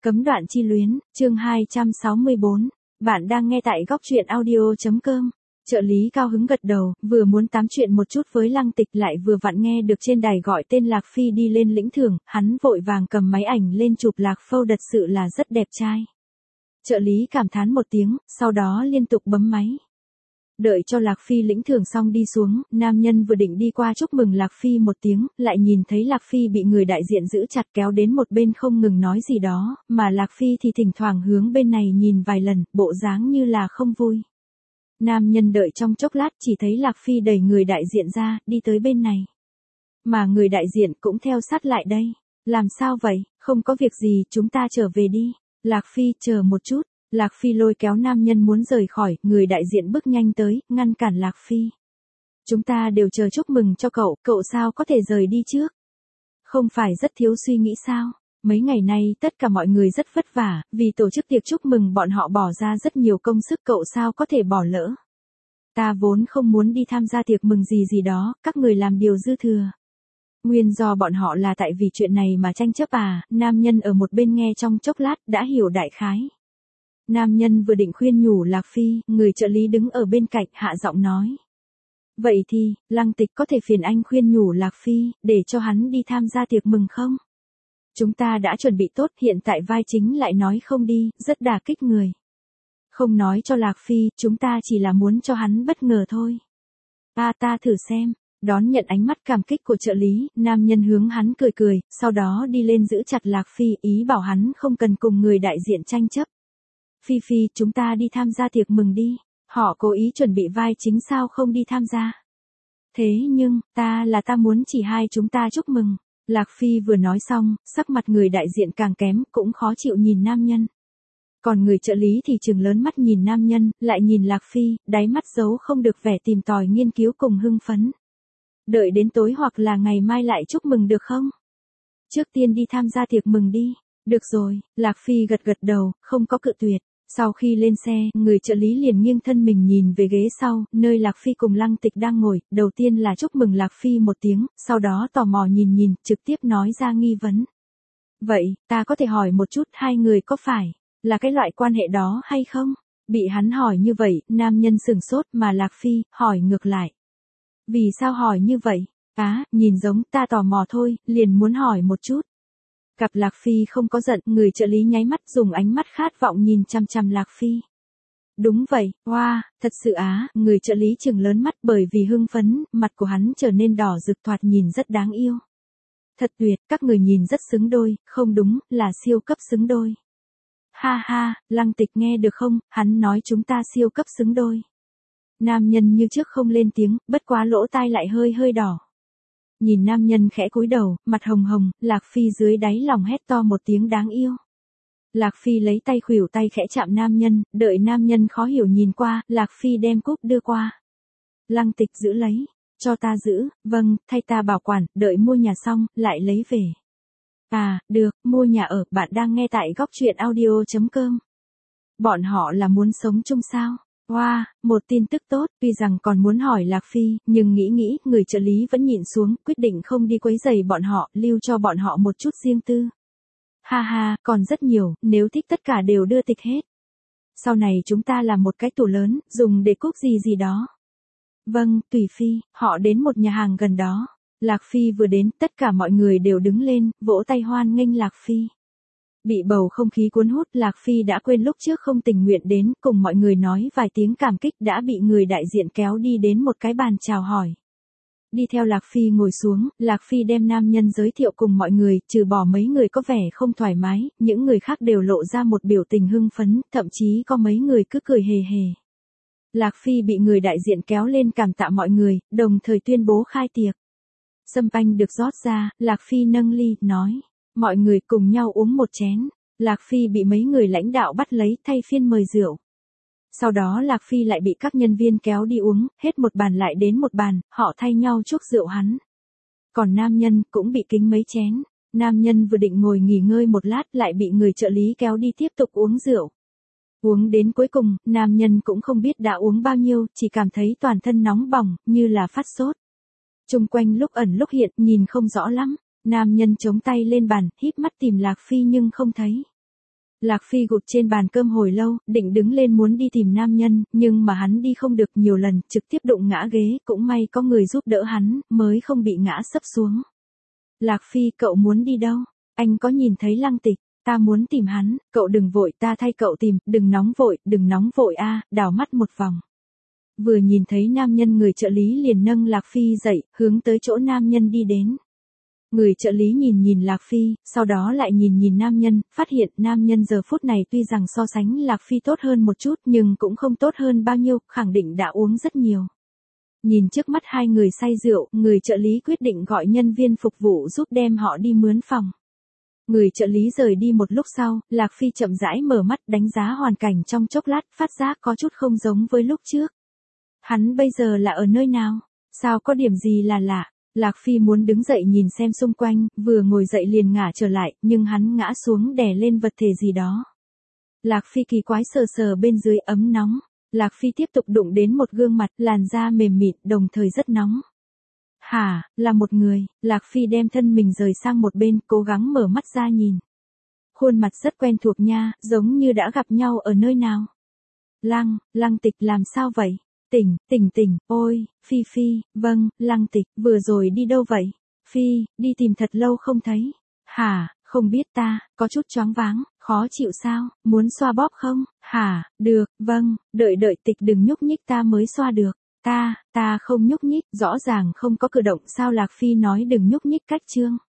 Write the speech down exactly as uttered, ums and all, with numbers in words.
Cấm đoạn chi luyến, chương hai trăm sáu mươi bốn. Bạn đang nghe tại góc truyện audio.com. Trợ lý cao hứng gật đầu, vừa muốn tám chuyện một chút với Lăng Tịch lại vừa vặn nghe được trên đài gọi tên Lạc Phi đi lên lĩnh thưởng, hắn vội vàng cầm máy ảnh lên chụp Lạc Phâu thật sự là rất đẹp trai. Trợ lý cảm thán một tiếng, sau đó liên tục bấm máy. Đợi cho Lạc Phi lĩnh thưởng xong đi xuống, nam nhân vừa định đi qua chúc mừng Lạc Phi một tiếng, lại nhìn thấy Lạc Phi bị người đại diện giữ chặt kéo đến một bên không ngừng nói gì đó, mà Lạc Phi thì thỉnh thoảng hướng bên này nhìn vài lần, bộ dáng như là không vui. Nam nhân đợi trong chốc lát chỉ thấy Lạc Phi đẩy người đại diện ra, đi tới bên này. Mà người đại diện cũng theo sát lại đây. Làm sao vậy, không có việc gì, chúng ta trở về đi. Lạc Phi, chờ một chút. Lạc Phi lôi kéo nam nhân muốn rời khỏi, người đại diện bước nhanh tới, ngăn cản Lạc Phi. Chúng ta đều chờ chúc mừng cho cậu, cậu sao có thể rời đi trước? Không phải rất thiếu suy nghĩ sao? Mấy ngày nay tất cả mọi người rất vất vả, vì tổ chức tiệc chúc mừng bọn họ bỏ ra rất nhiều công sức, cậu sao có thể bỏ lỡ? Ta vốn không muốn đi tham gia tiệc mừng gì gì đó, các người làm điều dư thừa. Nguyên do bọn họ là tại vì chuyện này mà tranh chấp à, nam nhân ở một bên nghe trong chốc lát đã hiểu đại khái. Nam nhân vừa định khuyên nhủ Lạc Phi, người trợ lý đứng ở bên cạnh hạ giọng nói. Vậy thì, Lăng Tịch có thể phiền anh khuyên nhủ Lạc Phi, để cho hắn đi tham gia tiệc mừng không? Chúng ta đã chuẩn bị tốt, hiện tại vai chính lại nói không đi, rất đả kích người. Không nói cho Lạc Phi, chúng ta chỉ là muốn cho hắn bất ngờ thôi. Ta ta thử xem, đón nhận ánh mắt cảm kích của trợ lý, nam nhân hướng hắn cười cười, sau đó đi lên giữ chặt Lạc Phi, ý bảo hắn không cần cùng người đại diện tranh chấp. Phi Phi, chúng ta đi tham gia tiệc mừng đi. Họ cố ý chuẩn bị vai chính sao không đi tham gia. Thế nhưng, ta là ta muốn chỉ hai chúng ta chúc mừng. Lạc Phi vừa nói xong, sắc mặt người đại diện càng kém, cũng khó chịu nhìn nam nhân. Còn người trợ lý thì trừng lớn mắt nhìn nam nhân, lại nhìn Lạc Phi, đáy mắt giấu không được vẻ tìm tòi nghiên cứu cùng hưng phấn. Đợi đến tối hoặc là ngày mai lại chúc mừng được không? Trước tiên đi tham gia tiệc mừng đi. Được rồi, Lạc Phi gật gật đầu, không có cự tuyệt. Sau khi lên xe, người trợ lý liền nghiêng thân mình nhìn về ghế sau, nơi Lạc Phi cùng Lăng Tịch đang ngồi, đầu tiên là chúc mừng Lạc Phi một tiếng, sau đó tò mò nhìn nhìn, trực tiếp nói ra nghi vấn. Vậy, ta có thể hỏi một chút, hai người có phải là cái loại quan hệ đó hay không? Bị hắn hỏi như vậy, nam nhân sửng sốt mà Lạc Phi hỏi ngược lại. Vì sao hỏi như vậy? Á, nhìn giống ta tò mò thôi, liền muốn hỏi một chút. Gặp Lạc Phi không có giận, người trợ lý nháy mắt dùng ánh mắt khát vọng nhìn chăm chăm Lạc Phi. Đúng vậy, wow, thật sự á, người trợ lý trừng lớn mắt bởi vì hưng phấn, mặt của hắn trở nên đỏ rực thoạt nhìn rất đáng yêu. Thật tuyệt, các người nhìn rất xứng đôi, không đúng, là siêu cấp xứng đôi. Ha ha, Lăng Tịch nghe được không, hắn nói chúng ta siêu cấp xứng đôi. Nam nhân như trước không lên tiếng, bất quá lỗ tai lại hơi hơi đỏ. Nhìn nam nhân khẽ cúi đầu, mặt hồng hồng, Lạc Phi dưới đáy lòng hét to một tiếng đáng yêu. Lạc Phi lấy tay khuỷu tay khẽ chạm nam nhân, đợi nam nhân khó hiểu nhìn qua, Lạc Phi đem cúp đưa qua. Lăng Tịch giữ lấy, cho ta giữ, vâng, thay ta bảo quản, đợi mua nhà xong, lại lấy về. À, được, mua nhà ở, bạn đang nghe tại góc truyện audio.com. Bọn họ là muốn sống chung sao? Wow, một tin tức tốt, tuy rằng còn muốn hỏi Lạc Phi, nhưng nghĩ nghĩ, người trợ lý vẫn nhịn xuống, quyết định không đi quấy rầy bọn họ, lưu cho bọn họ một chút riêng tư. Ha ha, còn rất nhiều, nếu thích tất cả đều đưa tịch hết. Sau này chúng ta làm một cái tủ lớn, dùng để cúp gì gì đó. Vâng, tùy Phi, họ đến một nhà hàng gần đó. Lạc Phi vừa đến, tất cả mọi người đều đứng lên, vỗ tay hoan nghênh Lạc Phi. Bị bầu không khí cuốn hút, Lạc Phi đã quên lúc trước không tình nguyện đến, cùng mọi người nói vài tiếng cảm kích đã bị người đại diện kéo đi đến một cái bàn chào hỏi. Đi theo Lạc Phi ngồi xuống, Lạc Phi đem nam nhân giới thiệu cùng mọi người, trừ bỏ mấy người có vẻ không thoải mái, những người khác đều lộ ra một biểu tình hưng phấn, thậm chí có mấy người cứ cười hề hề. Lạc Phi bị người đại diện kéo lên cảm tạ mọi người, đồng thời tuyên bố khai tiệc. Sâm panh được rót ra, Lạc Phi nâng ly, nói. Mọi người cùng nhau uống một chén. Lạc Phi bị mấy người lãnh đạo bắt lấy thay phiên mời rượu. Sau đó Lạc Phi lại bị các nhân viên kéo đi uống, hết một bàn lại đến một bàn, họ thay nhau chuốc rượu hắn. Còn nam nhân cũng bị kính mấy chén. Nam nhân vừa định ngồi nghỉ ngơi một lát lại bị người trợ lý kéo đi tiếp tục uống rượu. Uống đến cuối cùng, nam nhân cũng không biết đã uống bao nhiêu, chỉ cảm thấy toàn thân nóng bỏng, như là phát sốt. Chung quanh lúc ẩn lúc hiện, nhìn không rõ lắm. Nam nhân chống tay lên bàn, híp mắt tìm Lạc Phi nhưng không thấy. Lạc Phi gục trên bàn cơm hồi lâu, định đứng lên muốn đi tìm nam nhân, nhưng mà hắn đi không được nhiều lần, trực tiếp đụng ngã ghế, cũng may có người giúp đỡ hắn, mới không bị ngã sấp xuống. Lạc Phi, cậu muốn đi đâu? Anh có nhìn thấy Lăng Tịch, ta muốn tìm hắn, cậu đừng vội, ta thay cậu tìm, đừng nóng vội, đừng nóng vội a, đảo mắt một vòng. Vừa nhìn thấy nam nhân, người trợ lý liền nâng Lạc Phi dậy, hướng tới chỗ nam nhân đi đến. Người trợ lý nhìn nhìn Lạc Phi, sau đó lại nhìn nhìn nam nhân, phát hiện nam nhân giờ phút này tuy rằng so sánh Lạc Phi tốt hơn một chút nhưng cũng không tốt hơn bao nhiêu, khẳng định đã uống rất nhiều. Nhìn trước mắt hai người say rượu, người trợ lý quyết định gọi nhân viên phục vụ giúp đem họ đi mướn phòng. Người trợ lý rời đi một lúc sau, Lạc Phi chậm rãi mở mắt đánh giá hoàn cảnh trong chốc lát, phát giác có chút không giống với lúc trước. Hắn bây giờ là ở nơi nào? Sao có điểm gì là lạ? Lạc Phi muốn đứng dậy nhìn xem xung quanh, vừa ngồi dậy liền ngả trở lại, nhưng hắn ngã xuống đè lên vật thể gì đó. Lạc Phi kỳ quái sờ sờ bên dưới ấm nóng. Lạc Phi tiếp tục đụng đến một gương mặt, làn da mềm mịn, đồng thời rất nóng. Hả, là một người. Lạc Phi đem thân mình rời sang một bên, cố gắng mở mắt ra nhìn. Khuôn mặt rất quen thuộc nha, giống như đã gặp nhau ở nơi nào. Lăng, Lăng Tịch làm sao vậy? Tỉnh, tỉnh tỉnh, ôi, Phi Phi, vâng, Lăng Tịch, vừa rồi đi đâu vậy? Phi, đi tìm thật lâu không thấy. Hả, không biết ta, có chút choáng váng, khó chịu sao, muốn xoa bóp không? Hả, được, vâng, đợi đợi Tịch đừng nhúc nhích ta mới xoa được. Ta, ta không nhúc nhích, rõ ràng không có cử động sao Lạc Phi nói đừng nhúc nhích cách chương.